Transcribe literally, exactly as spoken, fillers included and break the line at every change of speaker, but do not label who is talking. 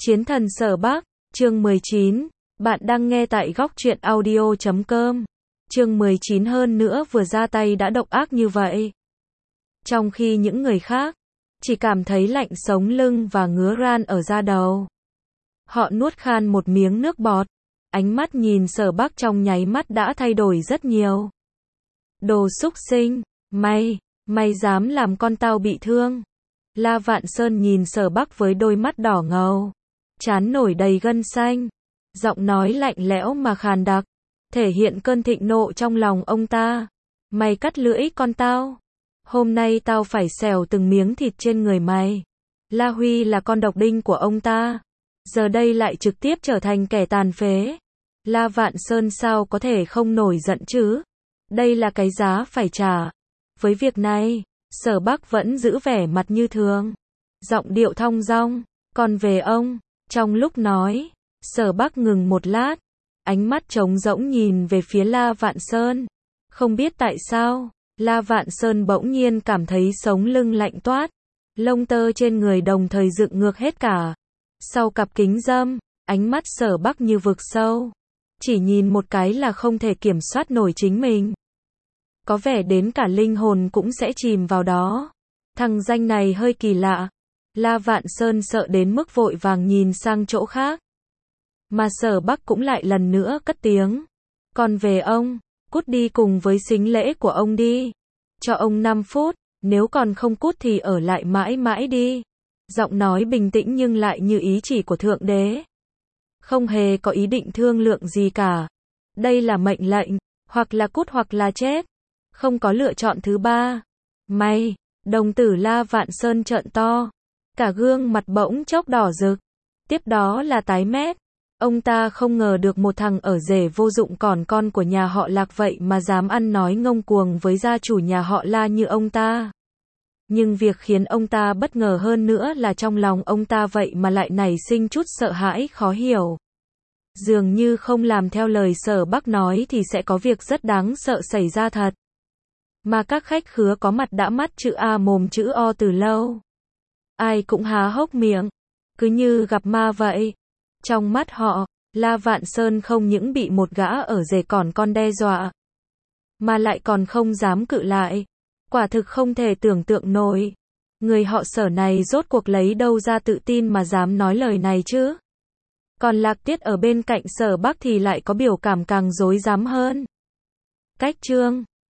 Chiến thần Sở Bắc, chương mười chín, bạn đang nghe tại góc truyện audio chấm com. Chương mười chín hơn nữa vừa ra tay đã độc ác như vậy. Trong khi những người khác chỉ cảm thấy lạnh sống lưng và ngứa ran ở da đầu. Họ nuốt khan một miếng nước bọt, ánh mắt nhìn Sở Bắc trong nháy mắt đã thay đổi rất nhiều. Đồ súc sinh, mày, mày dám làm con tao bị thương. La Vạn Sơn nhìn Sở Bắc với đôi mắt đỏ ngầu, trán nổi đầy gân xanh, giọng nói lạnh lẽo mà khàn đặc, thể hiện cơn thịnh nộ trong lòng ông ta. Mày cắt lưỡi con tao, hôm nay tao phải xẻo từng miếng thịt trên người mày. La Huy là con độc đinh của ông ta, giờ đây lại trực tiếp trở thành kẻ tàn phế. La Vạn Sơn sao có thể không nổi giận chứ? Đây là cái giá phải trả. Với việc này, Sở Bắc vẫn giữ vẻ mặt như thường, giọng điệu thong dong. Còn về ông, trong lúc nói, Sở Bắc ngừng một lát, ánh mắt trống rỗng nhìn về phía La Vạn Sơn. Không biết tại sao, La Vạn Sơn bỗng nhiên cảm thấy sống lưng lạnh toát, lông tơ trên người đồng thời dựng ngược hết cả. Sau cặp kính râm, ánh mắt Sở Bắc như vực sâu, chỉ nhìn một cái là không thể kiểm soát nổi chính mình. Có vẻ đến cả linh hồn cũng sẽ chìm vào đó. Thằng danh này hơi kỳ lạ. La Vạn Sơn sợ đến mức vội vàng nhìn sang chỗ khác. Mà Sở Bắc cũng lại lần nữa cất tiếng. Còn về ông, cút đi cùng với sính lễ của ông đi. Cho ông năm phút, nếu còn không cút thì ở lại mãi mãi đi. Giọng nói bình tĩnh nhưng lại như ý chỉ của Thượng Đế. Không hề có ý định thương lượng gì cả. Đây là mệnh lệnh, hoặc là cút hoặc là chết. Không có lựa chọn thứ ba. Mày, đồng tử La Vạn Sơn trợn to. Cả gương mặt bỗng chốc đỏ rực. Tiếp đó là tái mét. Ông ta không ngờ được một thằng ở rể vô dụng còn con của nhà họ Lạc vậy mà dám ăn nói ngông cuồng với gia chủ nhà họ La như ông ta. Nhưng việc khiến ông ta bất ngờ hơn nữa là trong lòng ông ta vậy mà lại nảy sinh chút sợ hãi khó hiểu. Dường như không làm theo lời Sở Bắc nói thì sẽ có việc rất đáng sợ xảy ra thật. Mà các khách khứa có mặt đã mắt chữ A mồm chữ O từ lâu. Ai cũng há hốc miệng, cứ như gặp ma vậy. Trong mắt họ, La Vạn Sơn không những bị một gã ở rể còn con đe dọa, mà lại còn không dám cự lại. Quả thực không thể tưởng tượng nổi. Người họ Sở này rốt cuộc lấy đâu ra tự tin mà dám nói lời này chứ? Còn Lạc Tiết ở bên cạnh Sở Bắc thì lại có biểu cảm càng rối rắm hơn. Cách chương